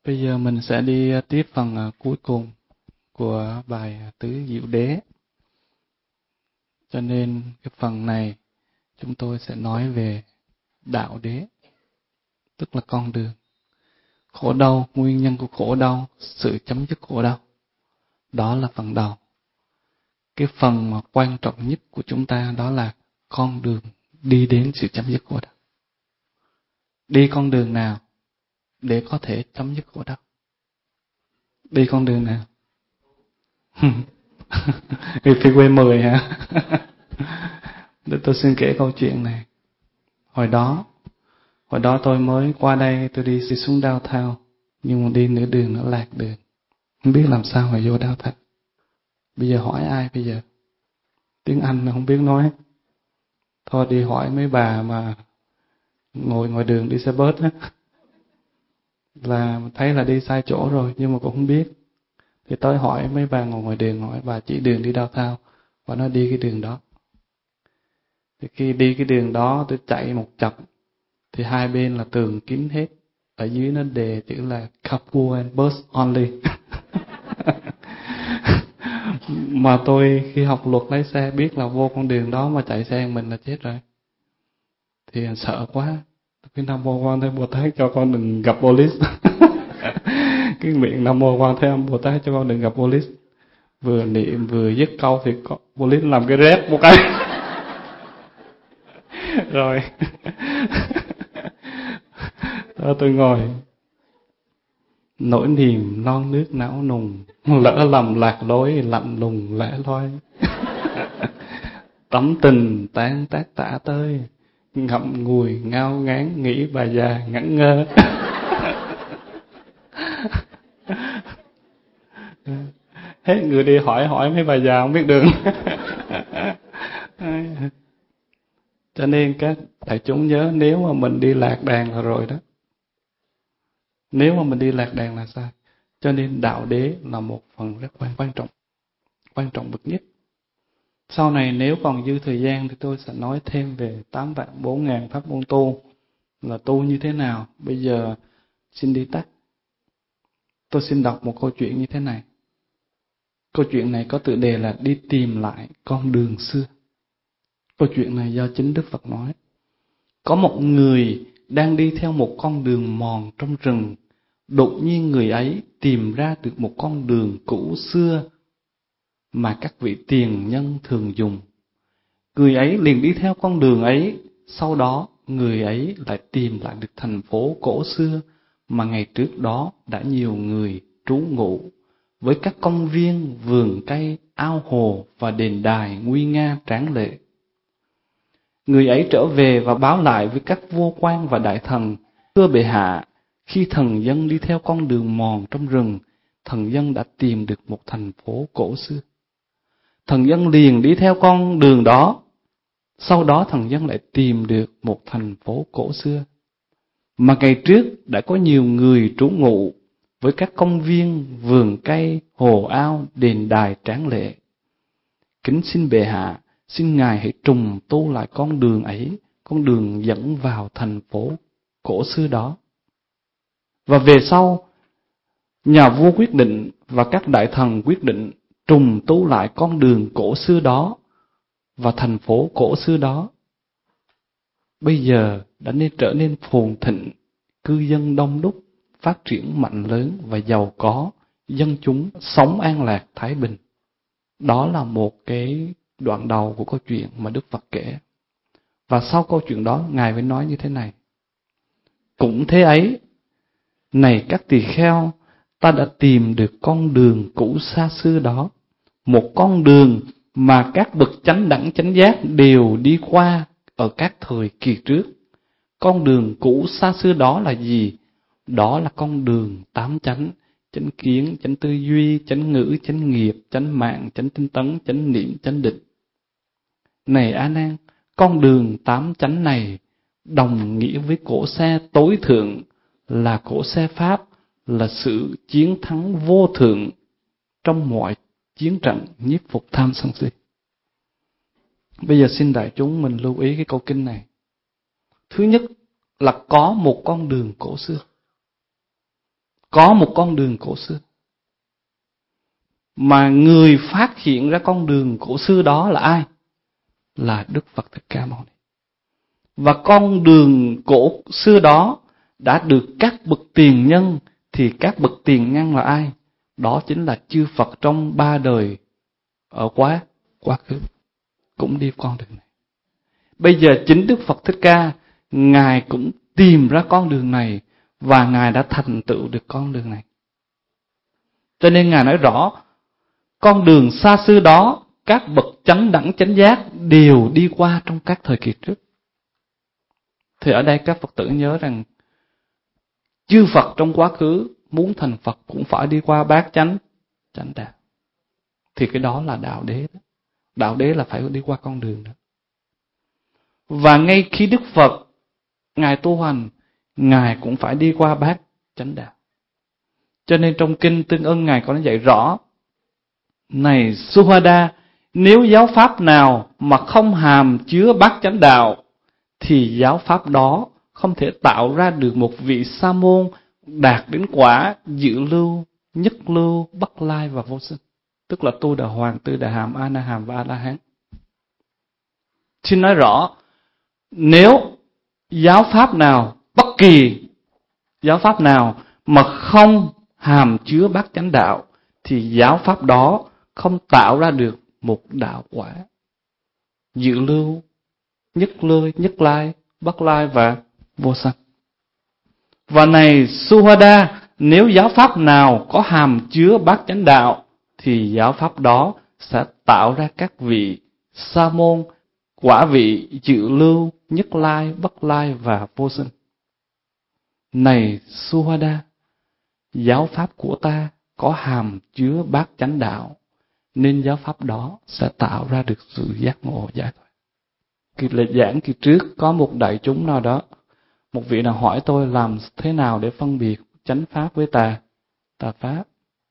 Bây giờ mình sẽ đi tiếp phần cuối cùng của bài Tứ Diệu Đế. Cho nên cái phần này chúng tôi sẽ nói về đạo đế, tức là con đường. Khổ đau, nguyên nhân của khổ đau, sự chấm dứt khổ đau. Đó là phần đầu. Cái phần mà quan trọng nhất của chúng ta đó là con đường đi đến sự chấm dứt khổ đau. Đi con đường nào để có thể chấm dứt khổ đau? Đi con đường nào? Đi Freeway 10 hả? Để tôi xin kể câu chuyện này. Hồi đó tôi mới qua đây, tôi đi xuống downtown, nhưng mà đi nửa đường nó lạc đường. Không biết làm sao mà vô downtown. Bây giờ hỏi ai bây giờ? Tiếng Anh mà không biết nói. Thôi đi hỏi mấy bà mà ngồi ngoài đường đi xe bus á. Là thấy là đi sai chỗ rồi, nhưng mà cũng không biết. Thì tôi hỏi mấy bà ngồi ngoài đường, hỏi bà chỉ đường đi downtown. Và nó đi cái đường đó. Thì khi đi cái đường đó tôi chạy một chập, thì hai bên là tường kín hết. Ở dưới nó đề chữ là carpool and bus only. Mà tôi khi học luật lái xe biết là vô con đường đó mà chạy xe mình là chết rồi. Thì sợ quá. Cái Nam Mô Quan Thế Bồ Tát cho con đừng gặp police. Cái miệng Nam Mô Quan Thế Âm Bồ Tát cho con đừng gặp police. Vừa niệm vừa dứt câu thì police làm cái rep một cái. Rồi. Đó, tôi ngồi nỗi niềm non nước não nùng, lỡ lầm lạc lối lạnh lùng lẻ loi. Tấm tình tan tác tả tơi, ngậm ngùi ngao ngán nghĩ bà già ngẩn ngơ. Hết người đi hỏi mấy bà già không biết đường. Cho nên các đại chúng nhớ, nếu mà mình đi lạc đàn là rồi đó. Nếu mà mình đi lạc đàn là sao? Cho nên đạo đế là một phần rất quan trọng bậc nhất. Sau này nếu còn dư thời gian thì tôi sẽ nói thêm về 8.400.000 pháp môn tu, là tu như thế nào. Bây giờ xin đi tắt. Tôi xin đọc một câu chuyện như thế này. Câu chuyện này có tựa đề là đi tìm lại con đường xưa. Câu chuyện này do chính Đức Phật nói. Có một người đang đi theo một con đường mòn trong rừng. Đột nhiên người ấy tìm ra được một con đường cũ xưa mà các vị tiền nhân thường dùng. Người ấy liền đi theo con đường ấy. Sau đó người ấy lại tìm lại được thành phố cổ xưa mà ngày trước đó đã nhiều người trú ngụ, với các công viên, vườn cây, ao hồ và đền đài nguy nga tráng lệ. Người ấy trở về và báo lại với các vua quan và đại thần: Thưa bệ hạ, khi thần dân đi theo con đường mòn trong rừng, thần dân đã tìm được một thành phố cổ xưa. Thần dân liền đi theo con đường đó. Sau đó thần dân lại tìm được một thành phố cổ xưa mà ngày trước đã có nhiều người trú ngụ, với các công viên, vườn cây, hồ ao, đền đài tráng lệ. Kính xin bệ hạ, xin ngài hãy trùng tu lại con đường ấy, con đường dẫn vào thành phố cổ xưa đó. Và về sau, nhà vua quyết định và các đại thần quyết định trùng tu lại con đường cổ xưa đó, và thành phố cổ xưa đó bây giờ đã trở nên phồn thịnh, cư dân đông đúc, phát triển mạnh lớn và giàu có, dân chúng sống an lạc thái bình. Đó là một cái đoạn đầu của câu chuyện mà Đức Phật kể. Và sau câu chuyện đó, Ngài mới nói như thế này. Cũng thế ấy, này các tỳ kheo, ta đã tìm được con đường cũ xa xưa đó, một con đường mà các bậc chánh đẳng chánh giác đều đi qua ở các thời kỳ trước. Con đường cũ xa xưa đó là gì? Đó là con đường tám chánh: chánh kiến, chánh tư duy, chánh ngữ, chánh nghiệp, chánh mạng, chánh tinh tấn, chánh niệm, chánh định. Này A Nan, con đường tám chánh này đồng nghĩa với cỗ xe tối thượng, là cỗ xe Pháp, là sự chiến thắng vô thượng trong mọi chiến trận nhiếp phục tham sân si. Bây giờ xin đại chúng mình lưu ý cái câu kinh này. Thứ nhất là có một con đường cổ xưa. có một con đường cổ xưa. Mà người phát hiện ra con đường cổ xưa đó là ai? Là Đức Phật Thích Ca Mâu Ni. Và con đường cổ xưa đó đã được các bậc tiền nhân, thì các bậc tiền nhân là ai? Đó chính là chư Phật trong 3 đời ở quá khứ cũng đi con đường này. Bây giờ chính Đức Phật Thích Ca, Ngài cũng tìm ra con đường này và Ngài đã thành tựu được con đường này. Cho nên Ngài nói rõ, con đường xa xưa đó các bậc chánh đẳng chánh giác đều đi qua trong các thời kỳ trước. Thì ở đây các Phật tử nhớ rằng chư Phật trong quá khứ muốn thành Phật cũng phải đi qua bát chánh đạo. Thì cái đó là đạo đế đó. Đạo đế là phải đi qua con đường đó. Và ngay khi Đức Phật Ngài tu hành, Ngài cũng phải đi qua bát chánh đạo. Cho nên trong kinh Tương Ưng Ngài có nói dạy rõ, này Suhada, nếu giáo pháp nào mà không hàm chứa bát chánh đạo, thì giáo pháp đó không thể tạo ra được một vị sa môn đạt đến quả dự lưu, nhất lưu, bất lai và vô sinh. Tức là tu đà hoàng, tư đà hàm, a na hàm và a la hán. Xin nói rõ, nếu giáo pháp nào, bất kỳ giáo pháp nào mà không hàm chứa bát chánh đạo, thì giáo pháp đó không tạo ra được một đạo quả dự lưu, nhất lưu, nhất lai, bất lai và vô sanh. Và này Suhada, nếu giáo pháp nào có hàm chứa bát chánh đạo, thì giáo pháp đó sẽ tạo ra các vị sa môn, quả vị dự lưu, nhất lai, bất lai và vô sinh. Này Suhada, giáo pháp của ta có hàm chứa bát chánh đạo, nên giáo pháp đó sẽ tạo ra được sự giác ngộ giải thoát. Kỳ lệ giảng kỳ trước có một đại chúng nào đó, một vị nào hỏi tôi làm thế nào để phân biệt chánh pháp với tà pháp,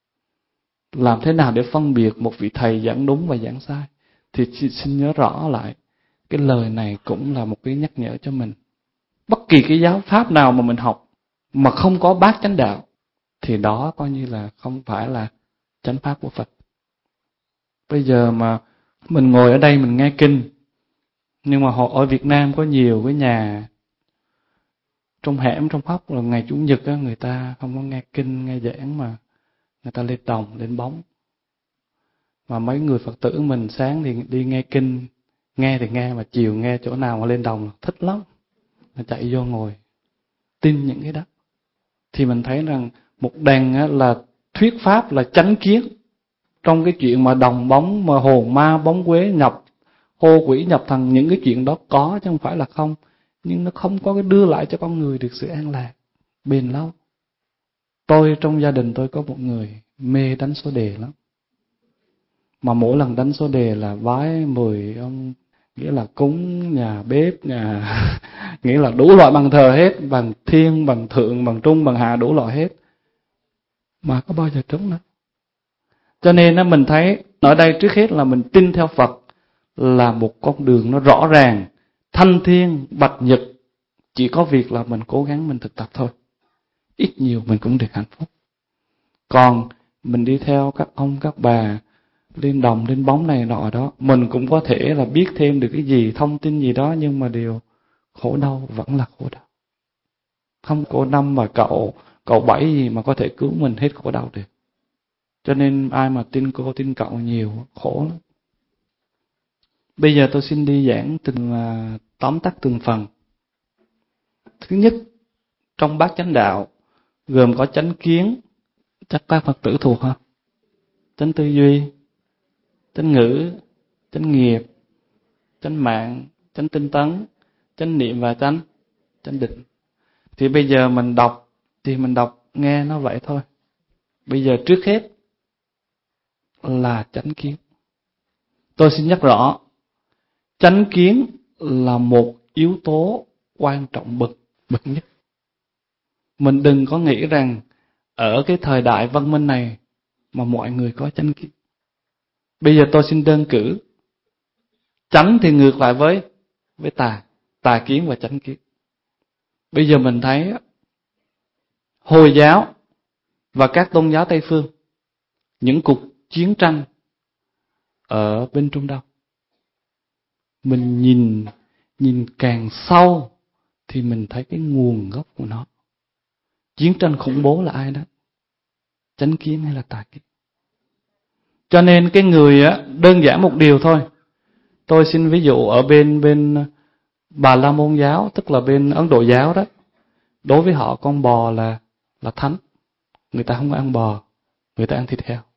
làm thế nào để phân biệt một vị thầy giảng đúng và giảng sai. Thì xin nhớ rõ lại, cái lời này cũng là một cái nhắc nhở cho mình. Bất kỳ cái giáo pháp nào mà mình học mà không có bát chánh đạo, thì đó coi như là không phải là chánh pháp của Phật. Bây giờ mà mình ngồi ở đây mình nghe kinh, nhưng mà họ ở Việt Nam có nhiều cái nhà trong hẻm, trong hốc là ngày Chủ nhật á, người ta không có nghe kinh, nghe giảng mà người ta lên đồng, lên bóng. Mà mấy người Phật tử mình sáng thì đi nghe kinh, nghe thì nghe, mà chiều nghe chỗ nào mà lên đồng thích lắm, mà chạy vô ngồi tin những cái đó. Thì mình thấy rằng một đằng á, là thuyết pháp là chánh kiến, trong cái chuyện mà đồng bóng, mà hồn ma bóng quế nhập, hô quỷ nhập thần, những cái chuyện đó có chứ không phải là không. Nhưng nó không có cái đưa lại cho con người được sự an lạc bền lâu. Tôi trong gia đình tôi có một người mê đánh số đề lắm. Mà mỗi lần đánh số đề là vái 10 ông, nghĩa là cúng nhà bếp, nghĩa là đủ loại bằng thờ hết, bằng thiên, bằng thượng, bằng trung, bằng hạ, đủ loại hết. Mà có bao giờ trúng nữa. Cho nên mình thấy ở đây trước hết là mình tin theo Phật là một con đường nó rõ ràng, thanh thiên, bạch nhật. Chỉ có việc là mình cố gắng mình thực tập thôi. Ít nhiều mình cũng được hạnh phúc. Còn mình đi theo các ông, các bà, lên đồng, lên bóng này nọ đó, mình cũng có thể là biết thêm được cái gì, thông tin gì đó, nhưng mà điều khổ đau vẫn là khổ đau. Không có năm mà cậu bảy gì mà có thể cứu mình hết khổ đau được. Cho nên ai mà tin cô, tin cậu nhiều, khổ lắm. Bây giờ tôi xin đi giảng tóm tắt từng phần. Thứ nhất, trong bát chánh đạo gồm có chánh kiến, chắc các Phật tử thuộc ha. Chánh tư duy, chánh ngữ, chánh nghiệp, chánh mạng, chánh tinh tấn, chánh niệm và chánh định. Thì bây giờ mình đọc nghe nó vậy thôi. Bây giờ trước hết là chánh kiến. Tôi xin nhắc rõ, chánh kiến là một yếu tố quan trọng bậc nhất. Mình đừng có nghĩ rằng ở cái thời đại văn minh này mà mọi người có chánh kiến. Bây giờ tôi xin đơn cử. Chánh thì ngược lại với tà kiến và chánh kiến. Bây giờ mình thấy Hồi giáo và các tôn giáo Tây phương, những cuộc chiến tranh ở bên Trung Đông. Mình nhìn càng sâu thì mình thấy cái nguồn gốc của nó. Chiến tranh khủng bố là ai đó? Chánh kiến hay là tà kiến? Cho nên cái người á, đơn giản một điều thôi. Tôi xin ví dụ ở bên Bà La Môn giáo, tức là bên Ấn Độ giáo đó. Đối với họ con bò là thánh. Người ta không ăn bò, người ta ăn thịt heo.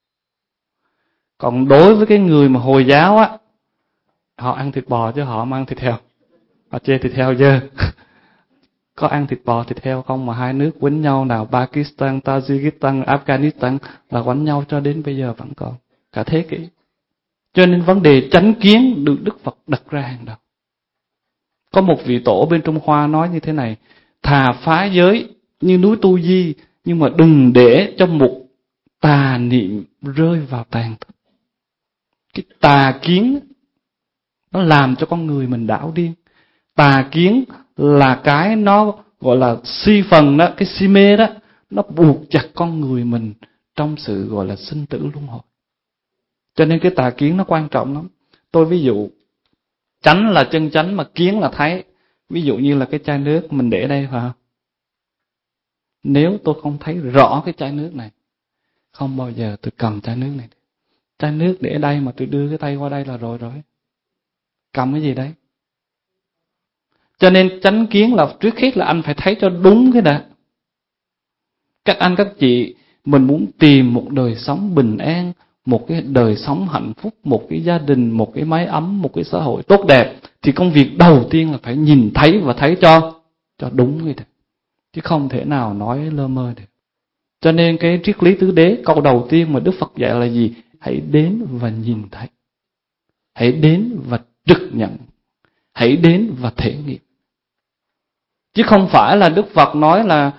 Còn đối với cái người mà Hồi giáo á, họ ăn thịt bò chứ họ không ăn thịt heo. Họ chê thịt heo dơ. Có ăn thịt bò, thịt heo không mà hai nước quýnh nhau, nào Pakistan, Tajikistan, Afghanistan là quánh nhau cho đến bây giờ vẫn còn, cả thế kỷ. Cho nên vấn đề chánh kiến được Đức Phật đặt ra hàng đầu. Có một vị tổ bên Trung Hoa nói như thế này: thà phá giới như núi Tu Di, nhưng mà đừng để cho một tà niệm rơi vào tàn thức. Cái tà kiến nó làm cho con người mình đảo điên. Tà kiến là cái nó gọi là si phần đó, cái si mê đó, nó buộc chặt con người mình trong sự gọi là sinh tử luân hồi. Cho nên cái tà kiến nó quan trọng lắm. Tôi ví dụ, chánh là chân chánh mà kiến là thấy. Ví dụ như là cái chai nước mình để đây phải không? Nếu tôi không thấy rõ cái chai nước này, không bao giờ tôi cầm chai nước này. Chai nước để đây mà tôi đưa cái tay qua đây là rồi. Cầm cái gì đấy? Cho nên chánh kiến là trước hết là anh phải thấy cho đúng cái đã. Các anh các chị, mình muốn tìm một đời sống bình an, một cái đời sống hạnh phúc, một cái gia đình, một cái mái ấm, một cái xã hội tốt đẹp, thì công việc đầu tiên là phải nhìn thấy và thấy cho đúng cái đó. Chứ không thể nào nói lơ mơ được. Cho nên cái triết lý tứ đế, câu đầu tiên mà Đức Phật dạy là gì? Hãy đến và nhìn thấy. Hãy đến và trực nhận. Hãy đến và thể nghiệm. Chứ không phải là Đức Phật nói là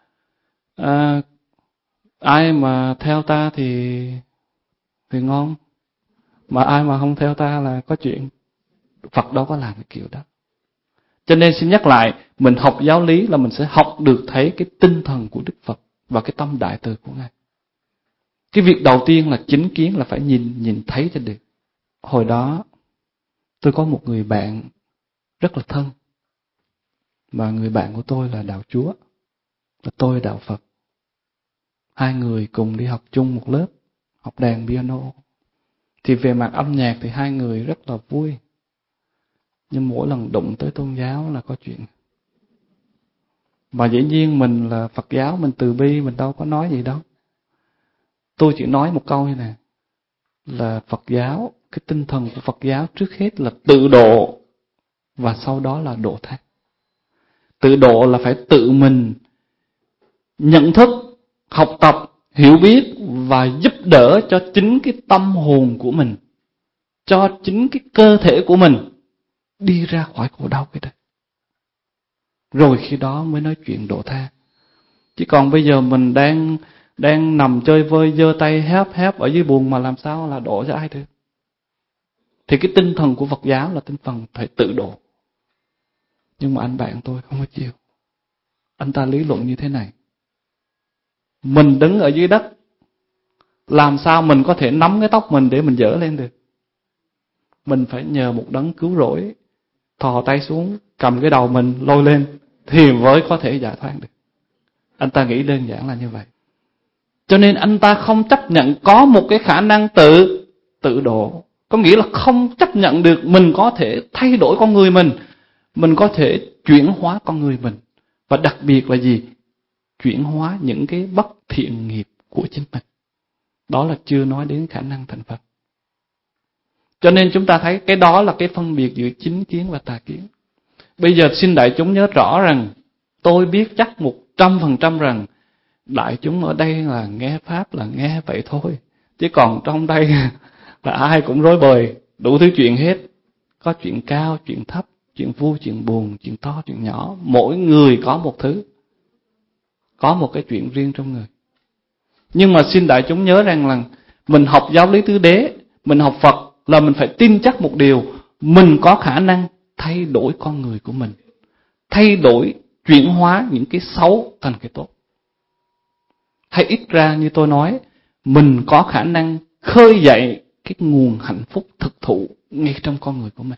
ai mà theo ta thì ngon, mà ai mà không theo ta là có chuyện. Phật đâu có làm cái kiểu đó. Cho nên xin nhắc lại, mình học giáo lý là mình sẽ học được thấy cái tinh thần của Đức Phật và cái tâm đại từ của Ngài. Cái việc đầu tiên là chính kiến, là phải nhìn thấy cho được. Hồi đó tôi có một người bạn rất là thân, và người bạn của tôi là đạo Chúa và tôi đạo Phật. Hai người cùng đi học chung một lớp, học đàn piano. Thì về mặt âm nhạc thì hai người rất là vui. Nhưng mỗi lần đụng tới tôn giáo là có chuyện. Mà dĩ nhiên mình là Phật giáo, mình từ bi, mình đâu có nói gì đâu. Tôi chỉ nói một câu như này, là Phật giáo, cái tinh thần của Phật giáo trước hết là tự độ, và sau đó là độ tha. Tự độ là phải tự mình nhận thức, học tập, hiểu biết và giúp đỡ cho chính cái tâm hồn của mình, cho chính cái cơ thể của mình đi ra khỏi khổ đau cái đấy. Rồi khi đó mới nói chuyện độ tha. Chứ còn bây giờ mình đang nằm chơi vơi, giơ tay hép ở dưới buồng mà làm sao là độ cho ai được. Thì cái tinh thần của Phật giáo là tinh thần phải tự độ. Nhưng mà anh bạn tôi không có chịu. Anh ta lý luận như thế này: mình đứng ở dưới đất, làm sao mình có thể nắm cái tóc mình để mình dỡ lên được? Mình phải nhờ một đấng cứu rỗi thò tay xuống, cầm cái đầu mình lôi lên thì mới có thể giải thoát được. Anh ta nghĩ đơn giản là như vậy. Cho nên anh ta không chấp nhận có một cái khả năng tự độ. Có nghĩa là không chấp nhận được mình có thể thay đổi con người mình có thể chuyển hóa con người mình. Và đặc biệt là gì? Chuyển hóa những cái bất thiện nghiệp của chính mình. Đó là chưa nói đến khả năng thành Phật. Cho nên chúng ta thấy cái đó là cái phân biệt giữa chính kiến và tà kiến. Bây giờ xin đại chúng nhớ rõ rằng, tôi biết chắc 100% rằng đại chúng ở đây là nghe Pháp là nghe vậy thôi. Chứ còn trong đây là ai cũng rối bời, đủ thứ chuyện hết. Có chuyện cao, chuyện thấp, chuyện vui, chuyện buồn, chuyện to, chuyện nhỏ. Mỗi người có một thứ, có một cái chuyện riêng trong người. Nhưng mà xin đại chúng nhớ rằng là mình học giáo lý tứ đế, mình học Phật là mình phải tin chắc một điều, mình có khả năng thay đổi con người của mình, thay đổi, chuyển hóa những cái xấu thành cái tốt. Hay ít ra như tôi nói, mình có khả năng khơi dậy cái nguồn hạnh phúc thực thụ ngay trong con người của mình.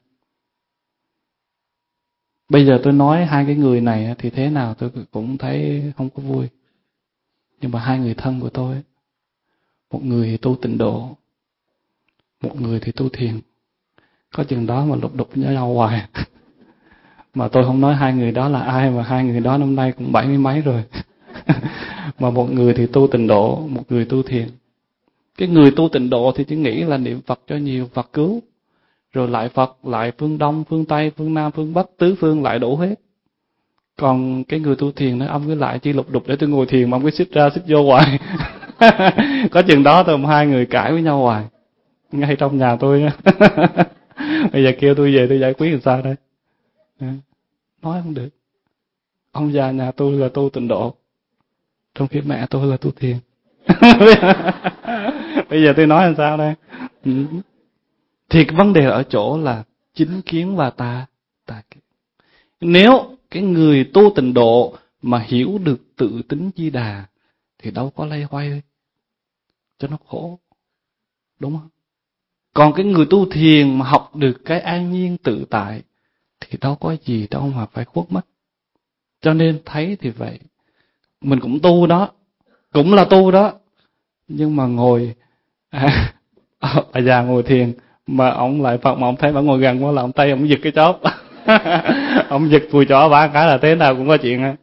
Bây giờ tôi nói hai cái người này thì thế nào tôi cũng thấy không có vui. Nhưng mà hai người thân của tôi, một người thì tu tịnh độ, một người thì tu thiền. Có chừng đó mà lục đục với nhau hoài. Mà tôi không nói hai người đó là ai, mà hai người đó năm nay cũng 70 mấy rồi. Mà một người thì tu tịnh độ, một người tu thiền. Cái người tu tịnh độ thì chỉ nghĩ là niệm Phật cho nhiều, Phật cứu. Rồi lại Phật, lại phương Đông, phương Tây, phương Nam, phương Bắc, tứ phương lại đổ hết. Còn cái người tu thiền nói ông cứ lại chi lục đục để tôi ngồi thiền mà ông cứ xích ra xích vô hoài. Có chừng đó tôi hai người cãi với nhau hoài. Ngay trong nhà tôi. Bây giờ kêu tôi về tôi giải quyết làm sao đây? Nói không được. Ông già nhà tôi là tu tịnh độ, trong khi mẹ tôi là tu thiền. Bây giờ tôi nói làm sao đây? Thì cái vấn đề ở chỗ là chính kiến và tà kiến. Nếu cái người tu tịnh độ mà hiểu được tự tính Di Đà thì đâu có lay hoay cho nó khổ, đúng không? Còn cái người tu thiền mà học được cái an nhiên tự tại thì đâu có gì đâu mà phải khuất mất. Cho nên thấy thì vậy, mình cũng tu đó, cũng là tu đó, nhưng mà ngồi bà già ngồi thiền mà ông lại Phật mà ông thấy bà ngồi gần quá là ông tay ông giật cái chóp. Ông giật cùi chỏ ba cái là thế nào cũng có chuyện.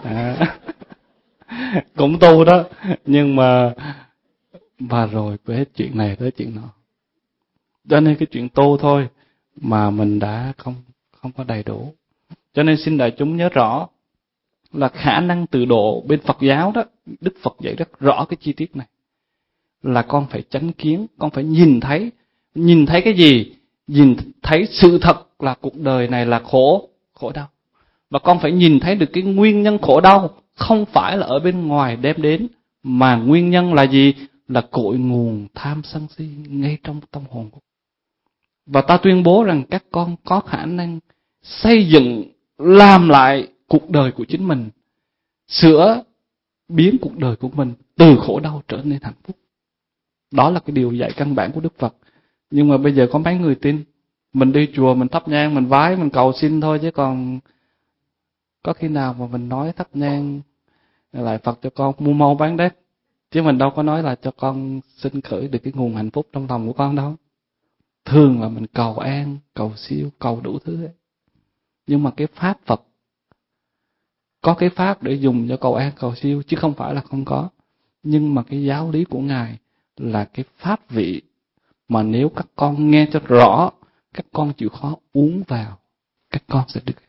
Cũng tu đó, nhưng mà rồi cứ hết chuyện này tới chuyện nọ. Cho nên cái chuyện tu thôi mà mình đã không có đầy đủ. Cho nên xin đại chúng nhớ rõ là khả năng tự độ bên Phật giáo đó, Đức Phật dạy rất rõ cái chi tiết này. Là con phải chánh kiến, con phải nhìn thấy cái gì? Nhìn thấy sự thật là cuộc đời này là khổ đau. Và con phải nhìn thấy được cái nguyên nhân khổ đau, không phải là ở bên ngoài đem đến, mà nguyên nhân là gì? Là cội nguồn tham sân si ngay trong tâm hồn của. Và ta tuyên bố rằng các con có khả năng xây dựng, làm lại cuộc đời của chính mình, sửa biến cuộc đời của mình từ khổ đau trở nên hạnh phúc. Đó là cái điều dạy căn bản của Đức Phật. Nhưng mà bây giờ có mấy người tin. Mình đi chùa, mình thắp nhang, mình vái, mình cầu xin thôi, chứ còn có khi nào mà mình nói thắp nhang lại Phật cho con mua mau bán đắt. Chứ mình đâu có nói là cho con sinh khởi được cái nguồn hạnh phúc trong lòng của con đâu. Thường là mình cầu an, cầu siêu, cầu đủ thứ ấy. Nhưng mà cái pháp Phật, có cái pháp để dùng cho cầu an, cầu siêu, chứ không phải là không có. Nhưng mà cái giáo lý của Ngài là cái pháp vị mà nếu các con nghe cho rõ, các con chịu khó uống vào, các con sẽ được.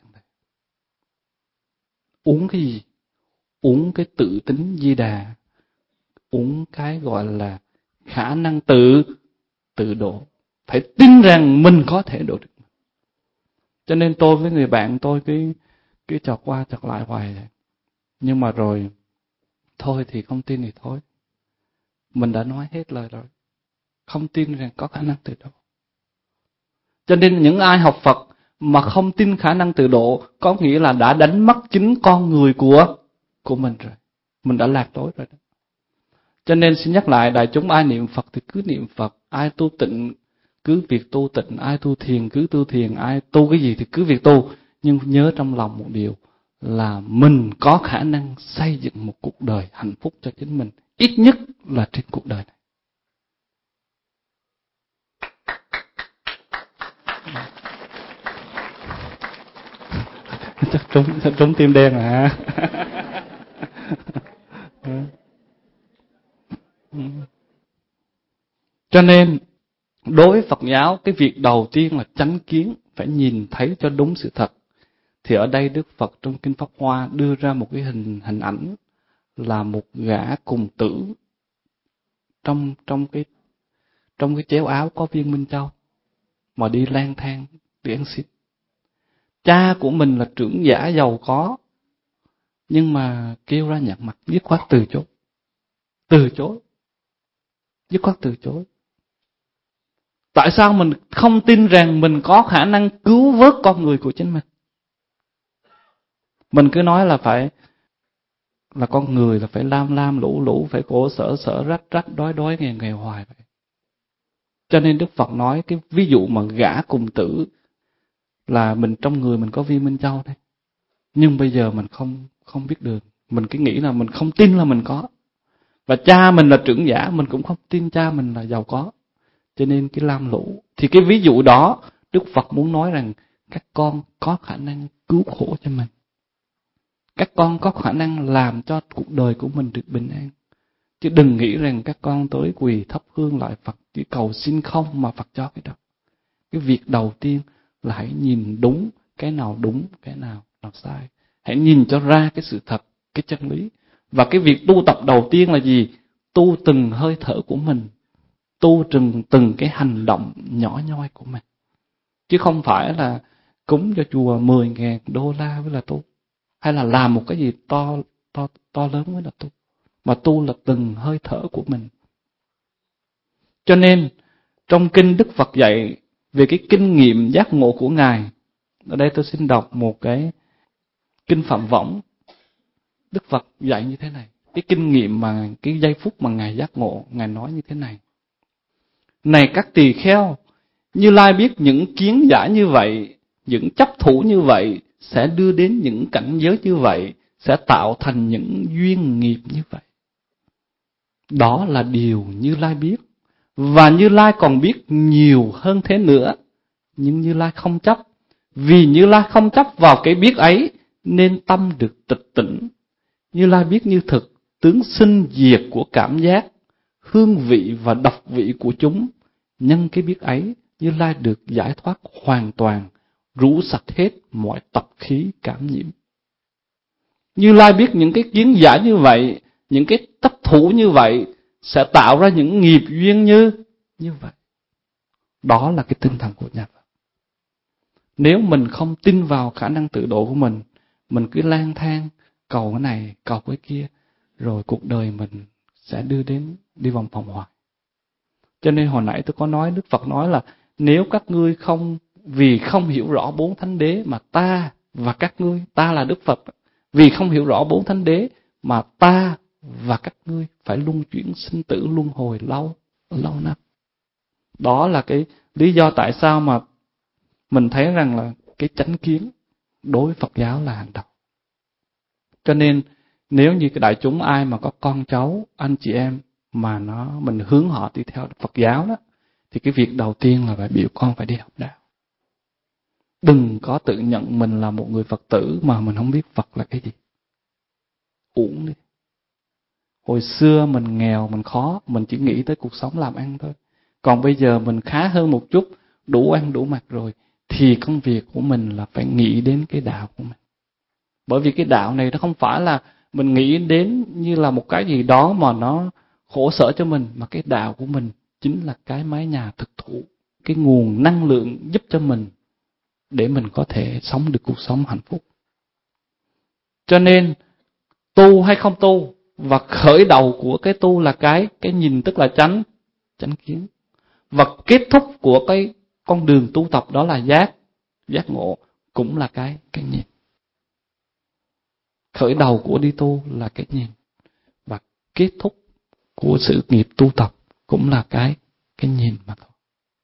Uống cái gì? Uống cái tự tính Di Đà, uống cái gọi là khả năng tự độ. Phải tin rằng mình có thể độ được. Cho nên tôi với người bạn tôi cứ chọt qua chọt lại hoài. Nhưng mà rồi, thôi thì không tin thì thôi. Mình đã nói hết lời rồi. Không tin rằng có khả năng tự độ. Cho nên những ai học Phật mà không tin khả năng tự độ, có nghĩa là đã đánh mất chính con người của mình rồi. Mình đã lạc lối rồi đó. Cho nên xin nhắc lại, đại chúng ai niệm Phật thì cứ niệm Phật, ai tu tịnh cứ việc tu tịnh, ai tu thiền cứ tu thiền, ai tu cái gì thì cứ việc tu. Nhưng nhớ trong lòng một điều là mình có khả năng xây dựng một cuộc đời hạnh phúc cho chính mình, ít nhất là trên cuộc đời này. Chắc trúng tim đen hả? Cho nên đối với Phật giáo, cái việc đầu tiên là chánh kiến, phải nhìn thấy cho đúng sự thật. Thì ở đây Đức Phật trong Kinh Pháp Hoa đưa ra một cái hình ảnh là một gã cùng tử trong cái chéo áo có viên minh châu mà đi lang thang đi ăn xin. Cha của mình là trưởng giả giàu có, nhưng mà kêu ra nhận mặt dứt khoát từ chối. Dứt khoát từ chối. Tại sao mình không tin rằng mình có khả năng cứu vớt con người của chính mình? Mình cứ nói là phải là con người là phải lam lam lũ lũ, phải khổ sở sở rách rách, đói đói nghèo nghèo hoài vậy. Cho nên Đức Phật nói cái ví dụ mà gã cùng tử là mình trong người mình có viên minh châu đấy. Nhưng bây giờ mình không biết đường. Mình cứ nghĩ là mình không tin là mình có. Và cha mình là trưởng giả, mình cũng không tin cha mình là giàu có. Cho nên cái lam lũ. Thì cái ví dụ đó, Đức Phật muốn nói rằng các con có khả năng cứu khổ cho mình. Các con có khả năng làm cho cuộc đời của mình được bình an. Chứ đừng nghĩ rằng các con tới quỳ thắp hương lại Phật chỉ cầu xin không mà Phật cho cái đó. Cái việc đầu tiên là hãy nhìn đúng cái nào đúng, cái nào sai. Hãy nhìn cho ra cái sự thật, cái chân lý. Và cái việc tu tập đầu tiên là gì? Tu từng hơi thở của mình. Tu từng cái hành động nhỏ nhoi của mình. Chứ không phải là cúng cho chùa 10.000 đô la mới là tu. Hay là làm một cái gì to lớn mới là tu. Mà tu là từng hơi thở của mình. Cho nên, trong kinh Đức Phật dạy về cái kinh nghiệm giác ngộ của Ngài. Ở đây tôi xin đọc một cái kinh Phạm Võng. Đức Phật dạy như thế này. Cái kinh nghiệm mà, cái giây phút mà Ngài giác ngộ, Ngài nói như thế này. Này các tỳ kheo, Như Lai biết những kiến giải như vậy, những chấp thủ như vậy, sẽ đưa đến những cảnh giới như vậy, sẽ tạo thành những duyên nghiệp như vậy. Đó là điều Như Lai biết. Và Như Lai còn biết nhiều hơn thế nữa. Nhưng Như Lai không chấp. Vì Như Lai không chấp vào cái biết ấy, nên tâm được tịch tỉnh. Như Lai biết như thực, tướng sinh diệt của cảm giác, hương vị và độc vị của chúng. Nhân cái biết ấy, Như Lai được giải thoát hoàn toàn, rũ sạch hết mọi tập khí cảm nhiễm. Như Lai biết những cái kiến giải như vậy, những cái chấp thủ như vậy, sẽ tạo ra những nghiệp duyên như vậy. Đó là cái tinh thần của nhà Phật. Nếu mình không tin vào khả năng tự độ của mình cứ lang thang, cầu cái này, cầu cái kia, rồi cuộc đời mình sẽ đi vòng vòng hoài. Cho nên hồi nãy tôi có nói, Đức Phật nói là nếu các ngươi vì không hiểu rõ 4 thánh đế mà ta và các ngươi, ta là Đức Phật, vì không hiểu rõ 4 thánh đế mà ta và các ngươi phải luân chuyển sinh tử luân hồi lâu năm. Đó là cái lý do tại sao mà mình thấy rằng là cái chánh kiến đối với Phật giáo là hàng đầu. Cho nên nếu như cái đại chúng ai mà có con cháu, anh chị em mà mình hướng họ đi theo Phật giáo đó, thì cái việc đầu tiên là phải biểu con phải đi học đạo. Đừng có tự nhận mình là một người Phật tử mà mình không biết Phật là cái gì. Uổng đi. Hồi xưa mình nghèo, mình khó, mình chỉ nghĩ tới cuộc sống làm ăn thôi. Còn bây giờ mình khá hơn một chút, đủ ăn đủ mặc rồi, thì công việc của mình là phải nghĩ đến cái đạo của mình. Bởi vì cái đạo này nó không phải là mình nghĩ đến như là một cái gì đó mà nó khổ sở cho mình, mà cái đạo của mình chính là cái mái nhà thực thụ, cái nguồn năng lượng giúp cho mình để mình có thể sống được cuộc sống hạnh phúc. Cho nên tu hay không tu, và khởi đầu của cái tu là cái nhìn, tức là chánh kiến. Và kết thúc của cái con đường tu tập đó là giác ngộ, cũng là cái nhìn. Khởi đầu của đi tu là cái nhìn, và kết thúc của sự nghiệp tu tập cũng là cái nhìn mà thôi.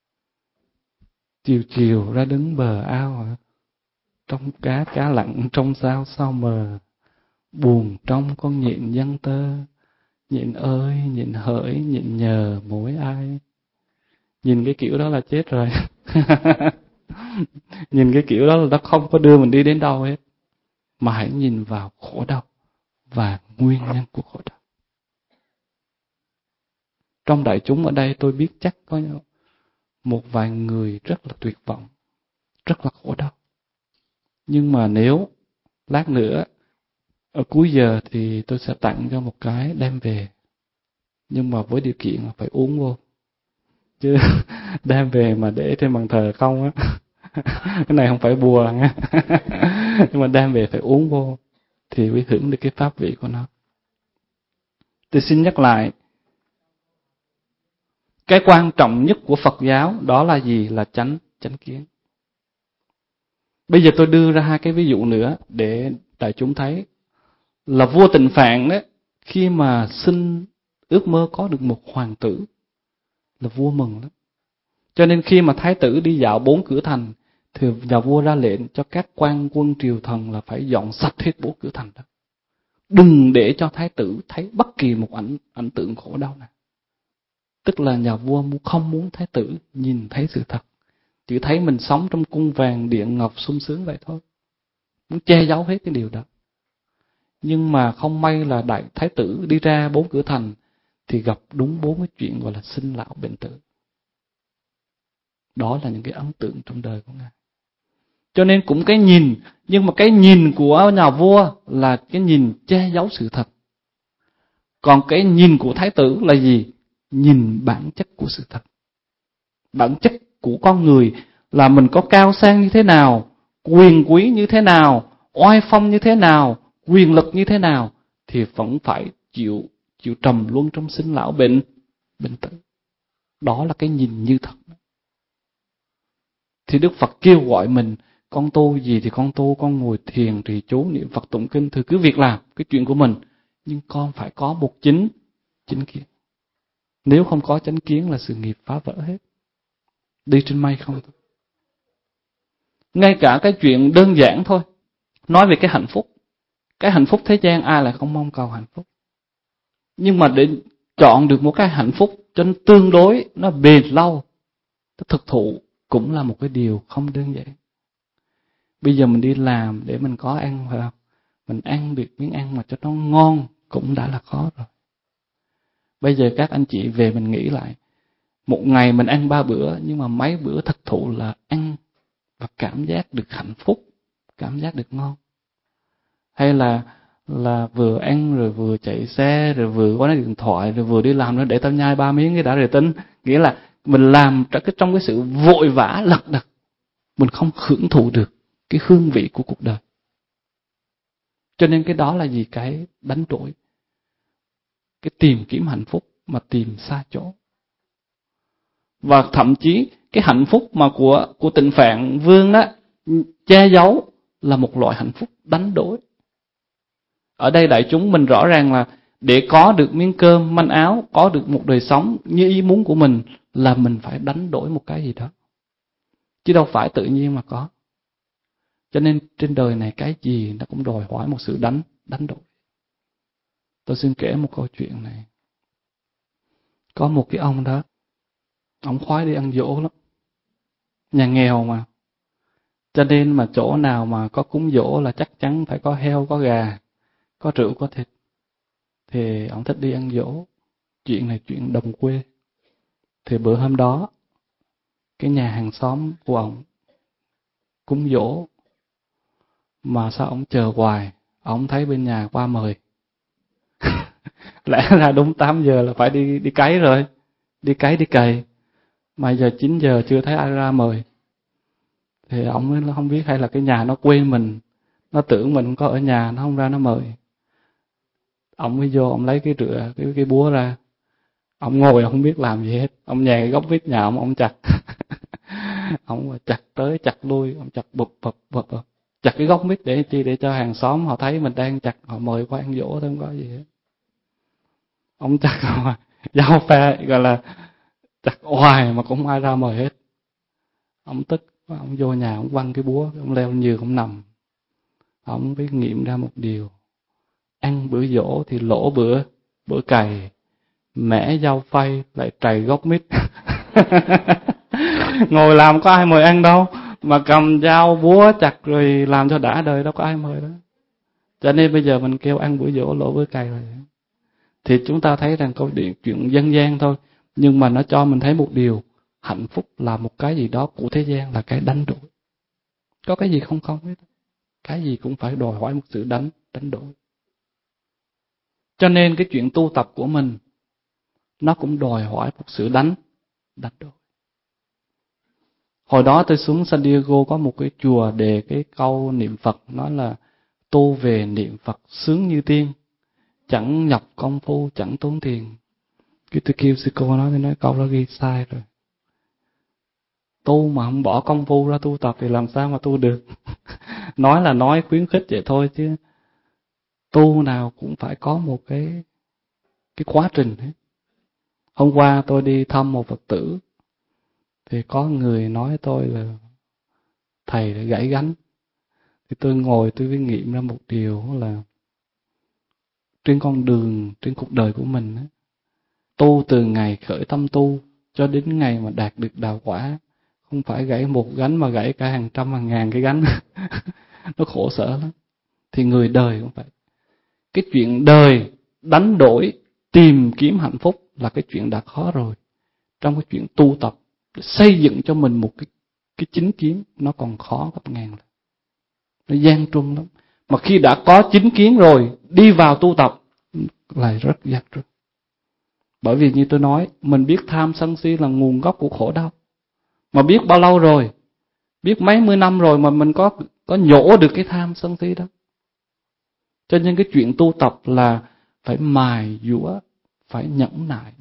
Chiều chiều ra đứng bờ ao, trong cá lặng trong sao mờ, buồn trong con nhện giăng tơ, nhện ơi nhện hỡi nhện nhờ mỗi ai. Nhìn cái kiểu đó là chết rồi. Nhìn cái kiểu đó là nó không có đưa mình đi đến đâu hết. Mà hãy nhìn vào khổ đau và nguyên nhân của khổ đau. Trong đại chúng ở đây tôi biết chắc có một vài người rất là tuyệt vọng, rất là khổ đau. Nhưng mà nếu lát nữa ở cuối giờ thì tôi sẽ tặng cho một cái đem về. Nhưng mà với điều kiện là phải uống vô. Chứ đem về mà để trên bàn thờ không á. Cái này không phải bùa nha. Nhưng mà đem về phải uống vô thì mới hưởng được cái pháp vị của nó. Tôi xin nhắc lại, cái quan trọng nhất của Phật giáo đó là gì? Là chánh kiến. Bây giờ tôi đưa ra 2 cái ví dụ nữa để đại chúng thấy là vua Tịnh Phạn đấy, khi mà xin ước mơ có được một hoàng tử là vua mừng lắm. Cho nên khi mà thái tử đi dạo 4 cửa thành thì nhà vua ra lệnh cho các quan quân triều thần là phải dọn sạch hết 4 cửa thành đó. Đừng để cho thái tử thấy bất kỳ một ảnh tượng khổ đau nào. Tức là nhà vua không muốn thái tử nhìn thấy sự thật, chỉ thấy mình sống trong cung vàng điện ngọc sung sướng vậy thôi. Muốn che giấu hết cái điều đó. Nhưng mà không may là đại thái tử đi ra 4 cửa thành thì gặp đúng 4 cái chuyện gọi là sinh lão bệnh tử. Đó là những cái ấn tượng trong đời của Ngài. Cho nên cũng cái nhìn, nhưng mà cái nhìn của nhà vua là cái nhìn che giấu sự thật. Còn cái nhìn của thái tử là gì? Nhìn bản chất của sự thật. Bản chất của con người là mình có cao sang như thế nào, quyền quý như thế nào, oai phong như thế nào, quyền lực như thế nào, thì vẫn phải chịu trầm luân trong sinh lão bệnh tử. Đó là cái nhìn như thật. Thì Đức Phật kêu gọi mình, con tu gì thì con tu, con ngồi thiền trì chú niệm Phật tụng kinh, thì cứ việc làm cái chuyện của mình, nhưng con phải có một chính kiến. Nếu không có chánh kiến là sự nghiệp phá vỡ hết, đi trên mây không thôi. Ngay cả cái chuyện đơn giản thôi, nói về cái hạnh phúc. Cái hạnh phúc thế gian ai lại không mong cầu hạnh phúc. Nhưng mà để chọn được một cái hạnh phúc cho nó tương đối, nó bền lâu, nó thực thụ, cũng là một cái điều không đơn giản. Bây giờ mình đi làm để mình có ăn, phải không? Mình ăn được miếng ăn mà cho nó ngon cũng đã là khó rồi. Bây giờ các anh chị về mình nghĩ lại, một ngày mình ăn 3 bữa, nhưng mà mấy bữa thực thụ là ăn và cảm giác được hạnh phúc, cảm giác được ngon. Hay là vừa ăn rồi vừa chạy xe, rồi vừa có nói điện thoại, rồi vừa đi làm nữa, để tao nhai 3 miếng cái đã rồi tính. Nghĩa là mình làm trong cái sự vội vã lật đật, mình không hưởng thụ được cái hương vị của cuộc đời. Cho nên cái đó là gì? Cái đánh đổi, cái tìm kiếm hạnh phúc mà tìm xa chỗ. Và thậm chí cái hạnh phúc mà của Tịnh Phạn Vương đó che giấu là một loại hạnh phúc đánh đổi. Ở đây đại chúng mình rõ ràng là để có được miếng cơm manh áo, có được một đời sống như ý muốn của mình là mình phải đánh đổi một cái gì đó, chứ đâu phải tự nhiên mà có. Cho nên trên đời này cái gì nó cũng đòi hỏi một sự đánh đổi. Tôi xin kể một câu chuyện này. Có một cái ông đó, ông khoái đi ăn giỗ lắm, nhà nghèo mà, cho nên mà chỗ nào mà có cúng giỗ là chắc chắn phải có heo, có gà, có rượu, có thịt. Thì ông thích đi ăn giỗ. Chuyện này chuyện đồng quê. Thì bữa hôm đó, cái nhà hàng xóm của ông cúng giỗ, mà sao ông chờ hoài, ông thấy bên nhà qua mời. Lẽ ra đúng 8 giờ là phải đi cấy rồi, đi cấy đi cày, mà giờ 9 giờ chưa thấy ai ra mời. Thì ông mới không biết hay là cái nhà nó quên mình, nó tưởng mình không có ở nhà, nó không ra nó mời. Ông mới vô, ông lấy cái rựa, cái búa ra, ông ngồi ông không biết làm gì hết, ông nhè cái gốc mít nhà ông chặt. Ông chặt tới chặt lui, ông chặt bụp bụp, chặt cái gốc mít để chi? Để cho hàng xóm họ thấy mình đang chặt, họ mời qua ăn giỗ thôi, không có gì hết. Ông chặt hoài, giao phe gọi là chặt hoài mà cũng không ai ra mời hết. Ông tức, ông vô nhà ông quăng cái búa, ông leo lên giường ông nằm. Ông biết nghiệm ra một điều: ăn bữa giỗ thì lỗ bữa cày, mẻ dao phay lại trầy gốc mít. Ngồi làm có ai mời ăn đâu, mà cầm dao búa chặt rồi làm cho đã đời, đâu có ai mời đó. Cho nên bây giờ mình kêu ăn bữa giỗ lỗ bữa cày rồi. Thì chúng ta thấy rằng câu chuyện dân gian thôi, nhưng mà nó cho mình thấy một điều: hạnh phúc là một cái gì đó của thế gian, là cái đánh đổi. Có cái gì không hết, cái gì cũng phải đòi hỏi một sự đánh đổi. Cho nên cái chuyện tu tập của mình nó cũng đòi hỏi một sự đánh đổi. Hồi đó tôi xuống San Diego có một cái chùa đề cái câu niệm Phật, nói là tu về niệm Phật sướng như tiên, chẳng nhập công phu, chẳng tốn tiền. Cái tôi kêu sư cô nói câu đó ghi sai rồi. Tu mà không bỏ công phu ra tu tập thì làm sao mà tu được. Nói là nói khuyến khích vậy thôi chứ Tu nào cũng phải có một cái quá trình hết. Hôm qua tôi đi thăm một Phật tử, thì có người nói tôi là thầy đã gãy gánh. Thì tôi ngồi tôi mới nghiệm ra một điều là trên con đường, trên cuộc đời của mình á, tu từ ngày khởi tâm tu cho đến ngày mà đạt được đạo quả, không phải gãy một gánh mà gãy cả hàng trăm hàng ngàn cái gánh. Nó khổ sở lắm. Thì người đời cũng vậy. Cái chuyện đời đánh đổi tìm kiếm hạnh phúc là cái chuyện đã khó rồi. Trong cái chuyện tu tập xây dựng cho mình một cái chính kiến, nó còn khó gấp ngàn lần. Nó gian truân lắm. Mà khi đã có chính kiến rồi, đi vào tu tập lại rất gian truân. Bởi vì như tôi nói, mình biết tham sân si là nguồn gốc của khổ đau. Mà biết bao lâu rồi, biết mấy mươi năm rồi mà mình có nhổ được cái tham sân si đó. Cho nên cái chuyện tu tập là phải mài dũa, phải nhẫn nại.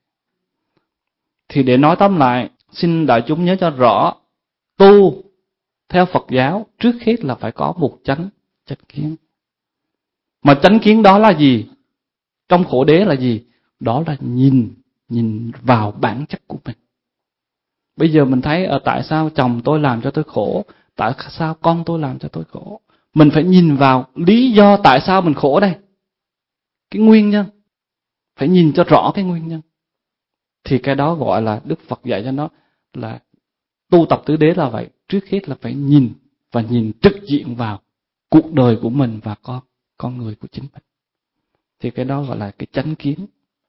Thì để nói tóm lại, xin đại chúng nhớ cho rõ, tu theo Phật giáo trước hết là phải có một chánh kiến. Mà chánh kiến đó là gì? Trong khổ đế là gì? Đó là nhìn vào bản chất của mình. Bây giờ mình thấy tại sao chồng tôi làm cho tôi khổ, tại sao con tôi làm cho tôi khổ. Mình phải nhìn vào lý do tại sao mình khổ đây. Cái nguyên nhân. Phải nhìn cho rõ cái nguyên nhân. Thì cái đó gọi là Đức Phật dạy cho nó là tu tập tứ đế là vậy. Trước hết là phải nhìn và nhìn trực diện vào cuộc đời của mình và con người của chính mình. Thì cái đó gọi là cái chánh kiến.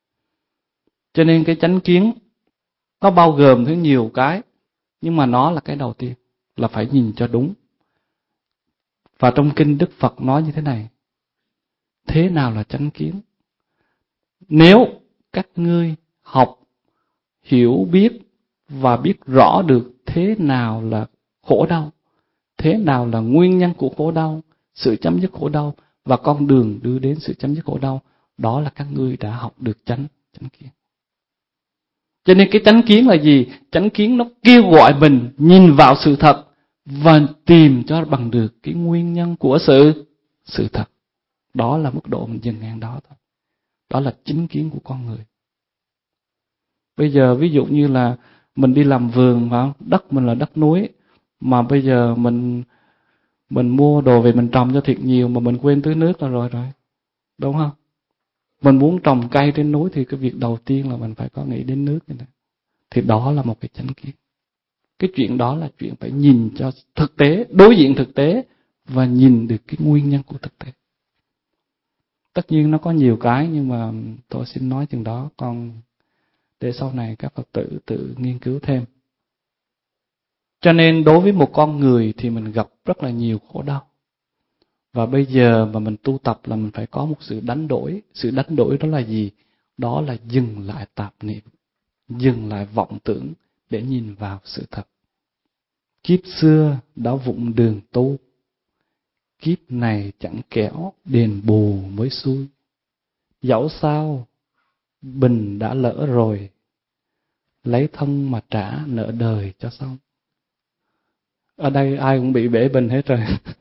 Cho nên cái chánh kiến nó bao gồm thứ nhiều cái, nhưng mà nó là cái đầu tiên, là phải nhìn cho đúng. Và trong kinh Đức Phật nói như thế này: thế nào là chánh kiến? Nếu các ngươi học, hiểu biết và biết rõ được thế nào là khổ đau, thế nào là nguyên nhân của khổ đau, sự chấm dứt khổ đau và con đường đưa đến sự chấm dứt khổ đau, đó là các ngươi đã học được chánh kiến. Cho nên cái chánh kiến là gì? Chánh kiến nó kêu gọi mình nhìn vào sự thật và tìm cho bằng được cái nguyên nhân của sự thật. Đó là mức độ mình dừng ngang đó thôi. Đó là chính kiến của con người. Bây giờ ví dụ như là mình đi làm vườn, phải không? Đất mình là đất núi, mà bây giờ mình mua đồ về mình trồng cho thiệt nhiều mà mình quên tưới nước là rồi. Đúng không? Mình muốn trồng cây trên núi thì cái việc đầu tiên là mình phải có nghĩ đến nước này. Thì đó là một cái chánh kiến. Cái chuyện đó là chuyện phải nhìn cho thực tế, đối diện thực tế và nhìn được cái nguyên nhân của thực tế. Tất nhiên nó có nhiều cái, nhưng mà tôi xin nói chừng đó, còn để sau này các Phật tử tự nghiên cứu thêm. Cho nên đối với một con người thì mình gặp rất là nhiều khổ đau. Và bây giờ mà mình tu tập là mình phải có một sự đánh đổi. Sự đánh đổi đó là gì? Đó là dừng lại tạp niệm, dừng lại vọng tưởng để nhìn vào sự thật. Kiếp xưa đã vụng đường tu, kiếp này chẳng kẻo đền bù mới xui. Dẫu sao bình đã lỡ rồi, lấy thân mà trả nợ đời cho xong. Ở đây ai cũng bị bể bình hết rồi.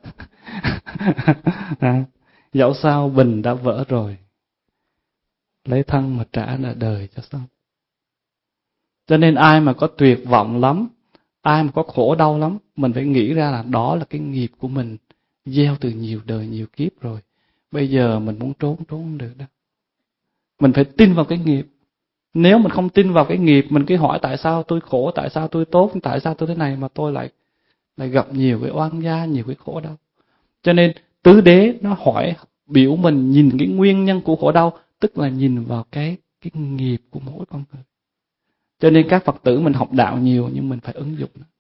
Dẫu sao bình đã vỡ rồi, lấy thân mà trả nợ đời cho xong. Cho nên ai mà có tuyệt vọng lắm, ai mà có khổ đau lắm, mình phải nghĩ ra là đó là cái nghiệp của mình gieo từ nhiều đời nhiều kiếp rồi. Bây giờ mình muốn trốn không được đâu. Mình phải tin vào cái nghiệp. Nếu mình không tin vào cái nghiệp, mình cứ hỏi tại sao tôi khổ, tại sao tôi tốt, tại sao tôi thế này mà tôi lại gặp nhiều cái oan gia, nhiều cái khổ đau. Cho nên tứ đế nó hỏi biểu mình nhìn cái nguyên nhân của khổ đau, tức là nhìn vào cái nghiệp của mỗi con người. Cho nên các Phật tử mình học đạo nhiều nhưng mình phải ứng dụng nó.